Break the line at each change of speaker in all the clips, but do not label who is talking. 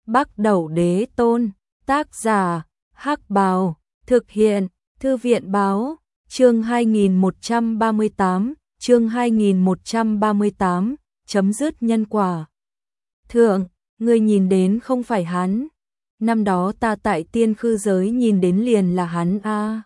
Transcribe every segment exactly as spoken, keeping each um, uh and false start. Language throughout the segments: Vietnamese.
Bắc Đẩu Đế Tôn, tác giả, Hắc Bào, thực hiện, Thư viện báo, chương hai nghìn một trăm ba mươi tám, chương hai nghìn một trăm ba mươi tám, chấm dứt nhân quả. Thượng, ngươi nhìn đến không phải hắn, năm đó ta tại tiên khư giới nhìn đến liền là hắn a. À.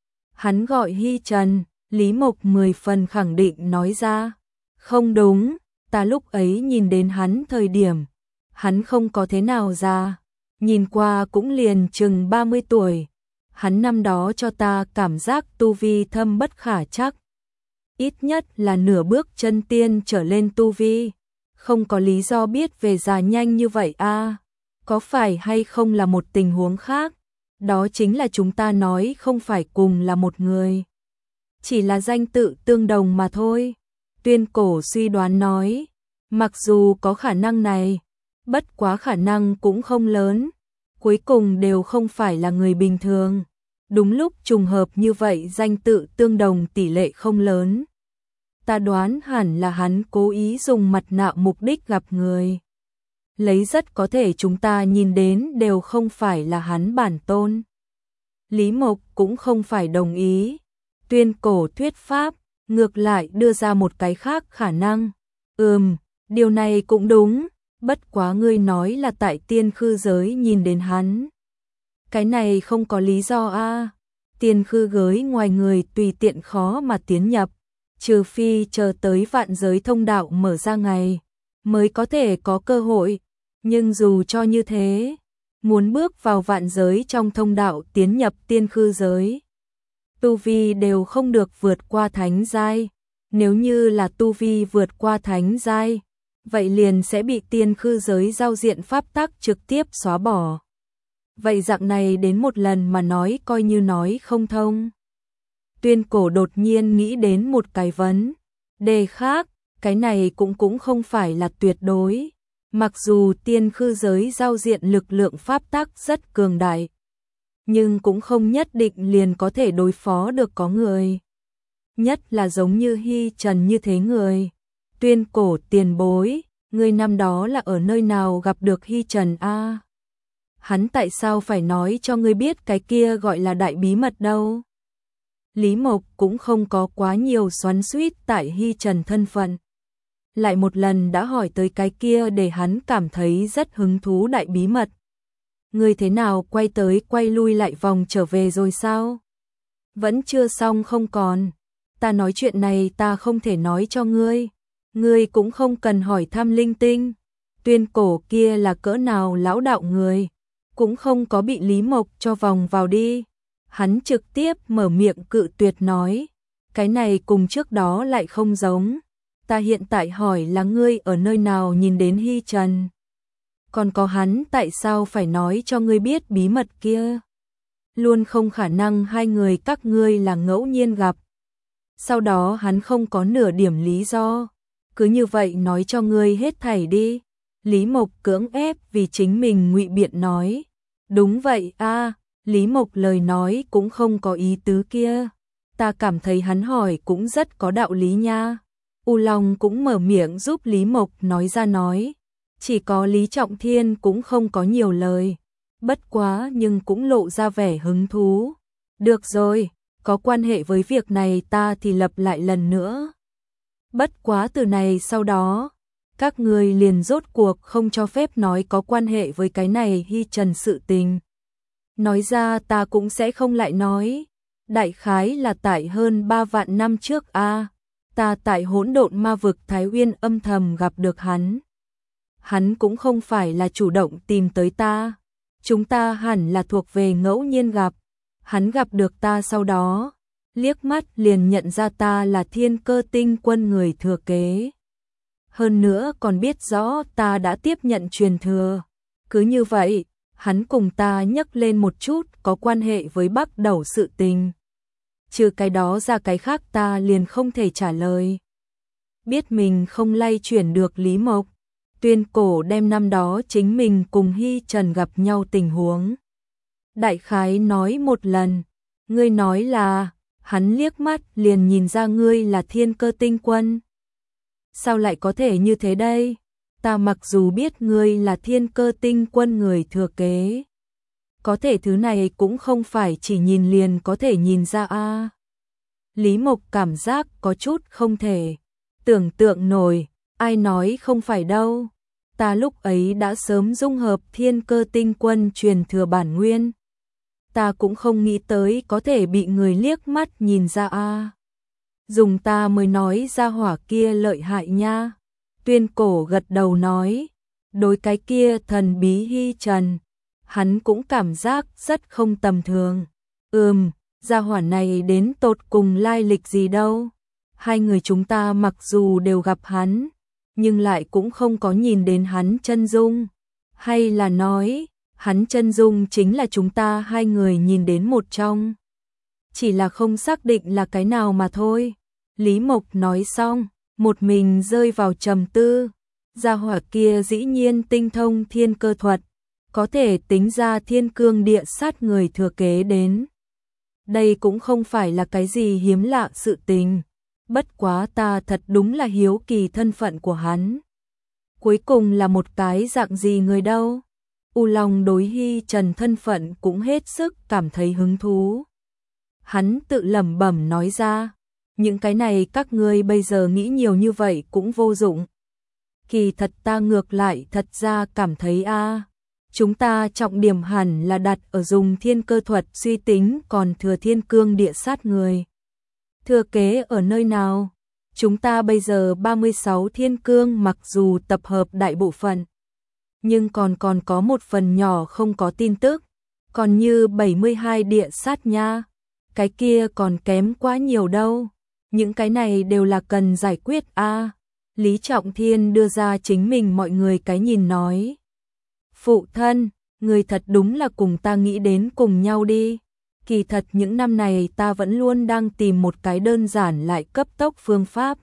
Hắn gọi Hy Trần, Lý Mộc mười phần khẳng định nói ra, không đúng, ta lúc ấy nhìn đến hắn thời điểm, hắn không có thế nào già, nhìn qua cũng liền chừng ba mươi tuổi, hắn năm đó cho ta cảm giác tu vi thâm bất khả trắc, ít nhất là nửa bước chân tiên trở lên tu vi, không có lý do biết về già nhanh như vậy a. À. Có phải hay không là một tình huống khác, đó chính là chúng ta nói không phải cùng là một người, chỉ là danh tự tương đồng mà thôi. Tuyên Cổ suy đoán nói, mặc dù có khả năng này, bất quá khả năng cũng không lớn, cuối cùng đều không phải là người bình thường. Đúng lúc trùng hợp như vậy danh tự tương đồng tỷ lệ không lớn. Ta đoán hẳn là hắn cố ý dùng mặt nạ mục đích gặp người. Lấy rất có thể chúng ta nhìn đến đều không phải là hắn bản tôn. Lý Mộc cũng không phải đồng ý. Tuyên Cổ thuyết pháp, ngược lại đưa ra một cái khác khả năng. Ừm, điều này cũng đúng, bất quá ngươi nói là tại tiên khư giới nhìn đến hắn. Cái này không có lý do a. À. Tiên khư giới ngoài người tùy tiện khó mà tiến nhập, trừ phi chờ tới vạn giới thông đạo mở ra ngày, mới có thể có cơ hội. Nhưng dù cho như thế, muốn bước vào vạn giới trong thông đạo tiến nhập tiên khư giới, tu vi đều không được vượt qua thánh giai. Nếu như là tu vi vượt qua thánh giai, vậy liền sẽ bị tiên khư giới giao diện pháp tắc trực tiếp xóa bỏ. Vậy dạng này đến một lần mà nói coi như nói không thông. Tuyên Cổ đột nhiên nghĩ đến một cái vấn đề khác, cái này cũng cũng không phải là tuyệt đối. Mặc dù tiên khư giới giao diện lực lượng pháp tắc rất cường đại, nhưng cũng không nhất định liền có thể đối phó được có người. Nhất là giống như Hy Trần như thế người. Tuyên Cổ tiền bối, người năm đó là ở nơi nào gặp được Hy Trần a? À? Hắn tại sao phải nói cho ngươi biết cái kia gọi là đại bí mật đâu? Lý Mộc cũng không có quá nhiều xoắn xuýt tại Hy Trần thân phận. Lại một lần đã hỏi tới cái kia để hắn cảm thấy rất hứng thú đại bí mật. Ngươi thế nào quay tới quay lui lại vòng trở về rồi sao? Vẫn chưa xong không còn. Ta nói chuyện này ta không thể nói cho ngươi. Ngươi cũng không cần hỏi thăm linh tinh. Tuyên Cổ kia là cỡ nào lão đạo người, cũng không có bị Lý Mộc cho vòng vào đi. Hắn trực tiếp mở miệng cự tuyệt nói, cái này cùng trước đó lại không giống. Ta hiện tại hỏi là ngươi ở nơi nào nhìn đến Hy Trần. Còn có hắn tại sao phải nói cho ngươi biết bí mật kia? Luôn không khả năng hai người các ngươi là ngẫu nhiên gặp. Sau đó hắn không có nửa điểm lý do. Cứ như vậy nói cho ngươi hết thảy đi. Lý Mộc cưỡng ép vì chính mình ngụy biện nói. Đúng vậy a. À, Lý Mộc lời nói cũng không có ý tứ kia. Ta cảm thấy hắn hỏi cũng rất có đạo lý nha. U Long cũng mở miệng giúp Lý Mộc nói ra nói. Chỉ có Lý Trọng Thiên cũng không có nhiều lời. Bất quá nhưng cũng lộ ra vẻ hứng thú. Được rồi, có quan hệ với việc này ta thì lặp lại lần nữa. Bất quá từ này sau đó, các người liền rốt cuộc không cho phép nói có quan hệ với cái này Hy Trần sự tình. Nói ra ta cũng sẽ không lại nói. Đại khái là tại hơn ba vạn năm trước a, à, ta tại hỗn độn ma vực Thái Uyên âm thầm gặp được hắn. Hắn cũng không phải là chủ động tìm tới ta. Chúng ta hẳn là thuộc về ngẫu nhiên gặp. Hắn gặp được ta sau đó, liếc mắt liền nhận ra ta là Thiên Cơ Tinh Quân người thừa kế. Hơn nữa còn biết rõ ta đã tiếp nhận truyền thừa. Cứ như vậy, hắn cùng ta nhắc lên một chút có quan hệ với Bắc Đẩu sự tình. Trừ cái đó ra cái khác ta liền không thể trả lời. Biết mình không lay chuyển được Lý Mộc, Tuyên Cổ đem năm đó chính mình cùng Hy Trần gặp nhau tình huống. Đại khái nói một lần, ngươi nói là, hắn liếc mắt liền nhìn ra ngươi là Thiên Cơ Tinh Quân. Sao lại có thể như thế đây? ta mặc dù biết ngươi là Thiên Cơ Tinh Quân người thừa kế, có thể thứ này cũng không phải chỉ nhìn liền có thể nhìn ra a. Lý Mộc cảm giác có chút không thể tưởng tượng nổi, ai nói không phải đâu. Ta lúc ấy đã sớm dung hợp Thiên Cơ Tinh Quân truyền thừa bản nguyên. Ta cũng không nghĩ tới có thể bị người liếc mắt nhìn ra a. Dùng ta mới nói ra hỏa kia lợi hại nha. Tuyên Cổ gật đầu nói, đối cái kia thần bí Hy Trần, hắn cũng cảm giác rất không tầm thường. Ừm, gia hỏa này đến tột cùng lai lịch gì đâu. Hai người chúng ta mặc dù đều gặp hắn, nhưng lại cũng không có nhìn đến hắn chân dung. Hay là nói, hắn chân dung chính là chúng ta hai người nhìn đến một trong. Chỉ là không xác định là cái nào mà thôi. Lý Mộc nói xong, một mình rơi vào trầm tư. Gia hỏa kia dĩ nhiên tinh thông thiên cơ thuật, có thể tính ra thiên cương địa sát người thừa kế đến. Đây cũng không phải là cái gì hiếm lạ sự tình. Bất quá ta thật đúng là hiếu kỳ thân phận của hắn. Cuối cùng là một cái dạng gì người đâu? U Long đối Hy Trần thân phận cũng hết sức cảm thấy hứng thú. Hắn tự lẩm bẩm nói ra, những cái này các ngươi bây giờ nghĩ nhiều như vậy cũng vô dụng. Kỳ thật ta ngược lại thật ra cảm thấy a, chúng ta trọng điểm hẳn là đặt ở dùng thiên cơ thuật suy tính còn thừa thiên cương địa sát người. Thừa kế ở nơi nào? Chúng ta bây giờ ba mươi sáu thiên cương mặc dù tập hợp đại bộ phận, nhưng còn còn có một phần nhỏ không có tin tức, còn như bảy mươi hai địa sát nha. Cái kia còn kém quá nhiều đâu. Những cái này đều là cần giải quyết a. Lý Trọng Thiên đưa ra chính mình mọi người cái nhìn nói. Phụ thân, người thật đúng là cùng ta nghĩ đến cùng nhau đi. Kỳ thật những năm này ta vẫn luôn đang tìm một cái đơn giản lại cấp tốc phương pháp.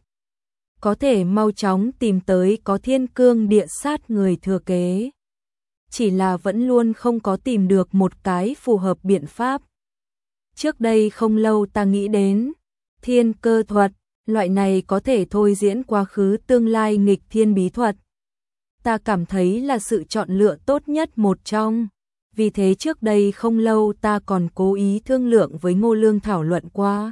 Có thể mau chóng tìm tới có thiên cương địa sát người thừa kế. Chỉ là vẫn luôn không có tìm được một cái phù hợp biện pháp. Trước đây không lâu ta nghĩ đến thiên cơ thuật, loại này có thể thôi diễn quá khứ tương lai nghịch thiên bí thuật. Ta cảm thấy là sự chọn lựa tốt nhất một trong. Vì thế trước đây không lâu ta còn cố ý thương lượng với Ngô Lương thảo luận qua.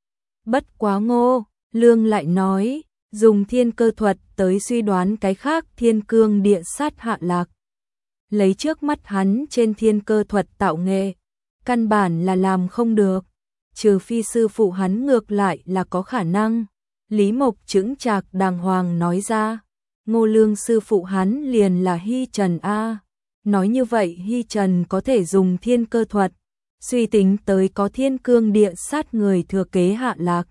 Bất quá Ngô Lương lại nói, dùng thiên cơ thuật tới suy đoán cái khác thiên cương địa sát hạ lạc. Lấy trước mắt hắn trên thiên cơ thuật tạo nghệ, căn bản là làm không được. Trừ phi sư phụ hắn ngược lại là có khả năng. Lý Mộc chững chạc đàng hoàng nói ra, Ngô Lương sư phụ hắn liền là Hy Trần A. Nói như vậy Hy Trần có thể dùng thiên cơ thuật, suy tính tới có thiên cương địa sát người thừa kế hạ lạc.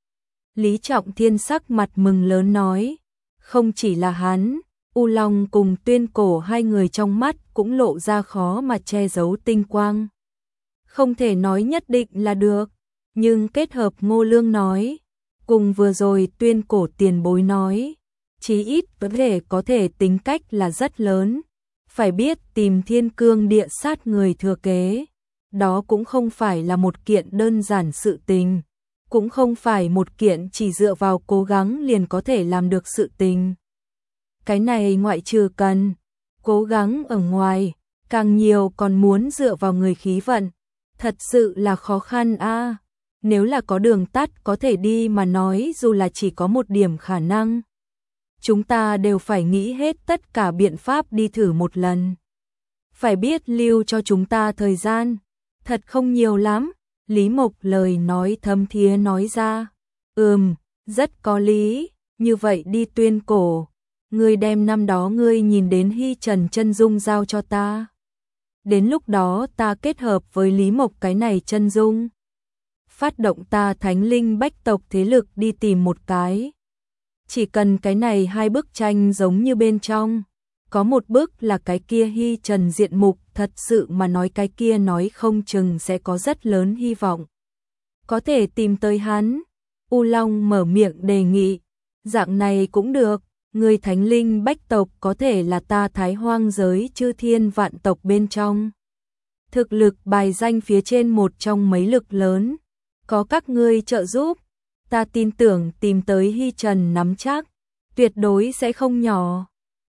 Lý Trọng Thiên sắc mặt mừng lớn nói, không chỉ là hắn, U Long cùng Tuyên Cổ hai người trong mắt cũng lộ ra khó mà che giấu tinh quang. Không thể nói nhất định là được, nhưng kết hợp Ngô Lương nói, cùng vừa rồi Tuyên Cổ tiền bối nói, chí ít vấn đề có thể tính cách là rất lớn. Phải biết tìm thiên cương địa sát người thừa kế, đó cũng không phải là một kiện đơn giản sự tình, cũng không phải một kiện chỉ dựa vào cố gắng liền có thể làm được sự tình. Cái này ngoại trừ cần cố gắng ở ngoài, càng nhiều còn muốn dựa vào người khí vận, thật sự là khó khăn a. Nếu là có đường tắt có thể đi mà nói dù là chỉ có một điểm khả năng, chúng ta đều phải nghĩ hết tất cả biện pháp đi thử một lần. Phải biết lưu cho chúng ta thời gian, thật không nhiều lắm. Lý Mộc lời nói thâm thiế nói ra. Ừm, rất có lý, như vậy đi Tuyên Cổ. Ngươi đem năm đó ngươi nhìn đến Hy Trần chân dung giao cho ta. Đến lúc đó ta kết hợp với Lý Mộc cái này chân dung. Phát động ta thánh linh bách tộc thế lực đi tìm một cái. Chỉ cần cái này hai bức tranh giống như bên trong. Có một bức là cái kia Hy Trần diện mục, thật sự mà nói cái kia nói không chừng sẽ có rất lớn hy vọng. Có thể tìm tới hắn. U Long mở miệng đề nghị. Dạng này cũng được, người thánh linh bách tộc có thể là ta Thái Hoang giới chư thiên vạn tộc bên trong. Thực lực bài danh phía trên một trong mấy lực lớn. Có các ngươi trợ giúp, ta tin tưởng tìm tới Hy Trần nắm chắc, tuyệt đối sẽ không nhỏ.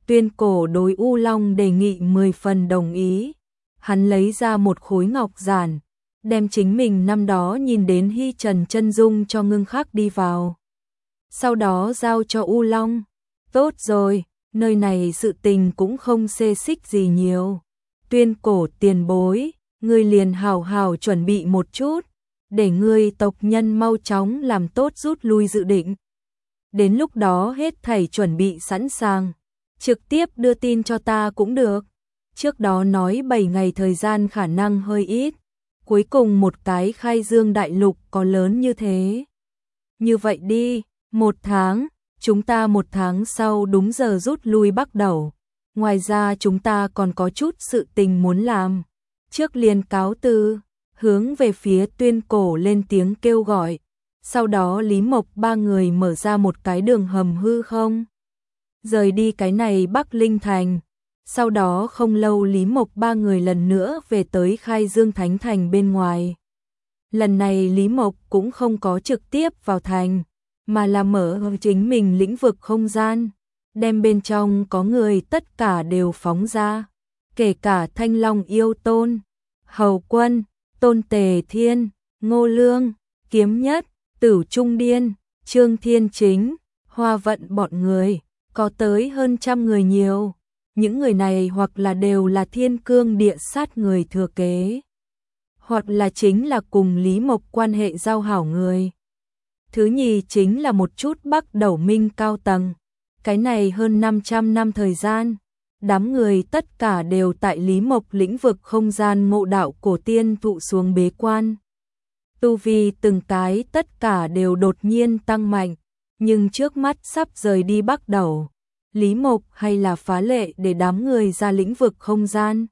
Tuyên Cổ đối U Long đề nghị mười phần đồng ý. Hắn lấy ra một khối ngọc giản, đem chính mình năm đó nhìn đến Hy Trần chân dung cho Ngưng Khắc đi vào. Sau đó giao cho U Long. Tốt rồi, nơi này sự tình cũng không xê xích gì nhiều. Tuyên Cổ tiền bối, ngươi liền hào hào chuẩn bị một chút, để ngươi tộc nhân mau chóng làm tốt rút lui dự định. Đến lúc đó hết thảy chuẩn bị sẵn sàng, trực tiếp đưa tin cho ta cũng được. Trước đó nói bảy ngày thời gian khả năng hơi ít, cuối cùng một cái khai dương đại lục có lớn như thế. Như vậy đi, một tháng, chúng ta một tháng sau đúng giờ rút lui bắt đầu. Ngoài ra chúng ta còn có chút sự tình muốn làm. Trước liền cáo từ, hướng về phía Tuyên Cổ lên tiếng kêu gọi. Sau đó Lý Mộc ba người mở ra một cái đường hầm hư không. Rời đi cái này Bắc Linh Thành. Sau đó không lâu Lý Mộc ba người lần nữa về tới Khai Dương Thánh Thành bên ngoài. Lần này Lý Mộc cũng không có trực tiếp vào thành, mà là mở chính mình lĩnh vực không gian, đem bên trong có người tất cả đều phóng ra, kể cả Thanh Long Yêu Tôn, Hầu Quân, Tôn Tề Thiên, Ngô Lương, Kiếm Nhất, Tử Trung Điên, Trương Thiên Chính, Hoa Vận bọn người, có tới hơn trăm người nhiều. Những người này hoặc là đều là Thiên Cương Địa Sát người thừa kế, hoặc là chính là cùng Lý Mộc quan hệ giao hảo người. Thứ nhì chính là một chút Bắc Đẩu Minh cao tầng. Cái này hơn năm trăm năm thời gian, đám người tất cả đều tại Lý Mộc lĩnh vực không gian ngộ đạo cổ tiên tụ xuống bế quan. Tu vi từng cái tất cả đều đột nhiên tăng mạnh, nhưng trước mắt sắp rời đi Bắc Đẩu, Lý Mộc hay là phá lệ để đám người ra lĩnh vực không gian.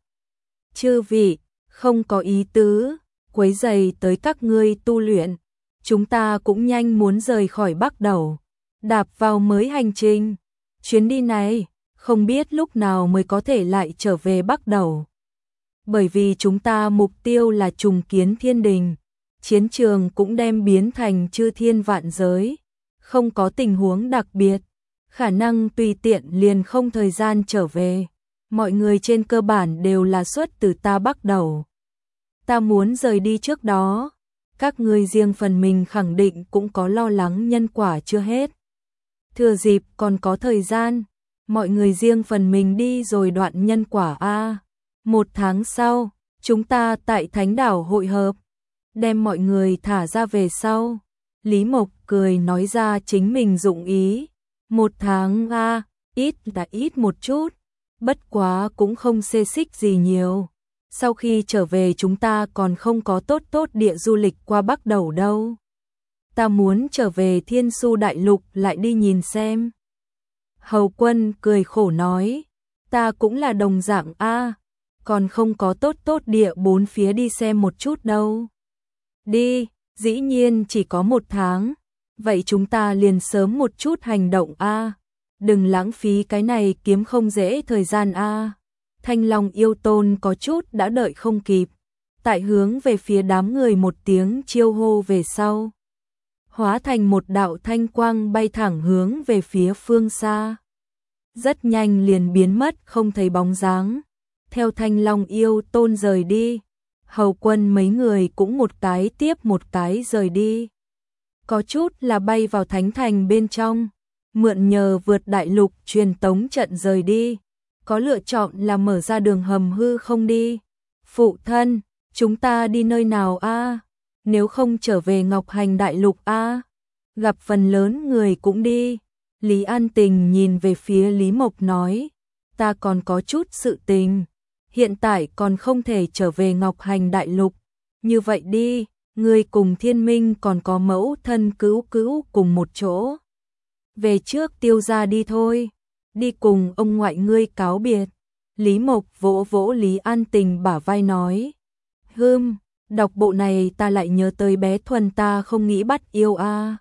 Chư vị, không có ý tứ, quấy rầy tới các ngươi tu luyện, chúng ta cũng nhanh muốn rời khỏi Bắc Đẩu, đạp vào mới hành trình. Chuyến đi này, không biết lúc nào mới có thể lại trở về Bắc Đẩu. Bởi vì chúng ta mục tiêu là trùng kiến thiên đình, chiến trường cũng đem biến thành chư thiên vạn giới, không có tình huống đặc biệt, khả năng tùy tiện liền không thời gian trở về. Mọi người trên cơ bản đều là xuất từ ta Bắc Đẩu. Ta muốn rời đi trước đó, các ngươi riêng phần mình khẳng định cũng có lo lắng nhân quả chưa hết. Thừa dịp còn có thời gian, mọi người riêng phần mình đi rồi đoạn nhân quả a. Một tháng sau, chúng ta tại Thánh Đảo hội hợp, đem mọi người thả ra về sau. Lý Mộc cười nói ra chính mình dụng ý. Một tháng a, ít đã ít một chút, bất quá cũng không xê xích gì nhiều. Sau khi trở về chúng ta còn không có tốt tốt địa du lịch qua Bắc Đẩu đâu. Ta muốn trở về Thiên Su Đại Lục lại đi nhìn xem. Hầu Quân cười khổ nói, ta cũng là đồng dạng a, còn không có tốt tốt địa bốn phía đi xem một chút đâu. Đi, dĩ nhiên chỉ có một tháng, vậy chúng ta liền sớm một chút hành động a, đừng lãng phí cái này kiếm không dễ thời gian a. Thanh Long Yêu Tôn có chút đã đợi không kịp, tại hướng về phía đám người một tiếng chiêu hô về sau, hóa thành một đạo thanh quang bay thẳng hướng về phía phương xa. Rất nhanh liền biến mất không thấy bóng dáng. Theo Thanh Long Yêu Tôn rời đi, Hầu Quân mấy người cũng một cái tiếp một cái rời đi. Có chút là bay vào Thánh Thành bên trong, mượn nhờ vượt đại lục truyền tống trận rời đi. Có lựa chọn là mở ra đường hầm hư không đi. Phụ thân, chúng ta đi nơi nào a? Nếu không trở về Ngọc Hành Đại Lục a? Gặp phần lớn người cũng đi. Lý An Tình nhìn về phía Lý Mộc nói, ta còn có chút sự tình, hiện tại còn không thể trở về Ngọc Hành Đại Lục. Như vậy đi, ngươi cùng Thiên Minh còn có mẫu thân cứu cứu cùng một chỗ. Về trước Tiêu gia đi thôi, đi cùng ông ngoại ngươi cáo biệt. Lý Mộc vỗ vỗ Lý An Tình bả vai nói, hừm, đọc bộ này ta lại nhớ tới bé Thuần ta không nghĩ bắt yêu a.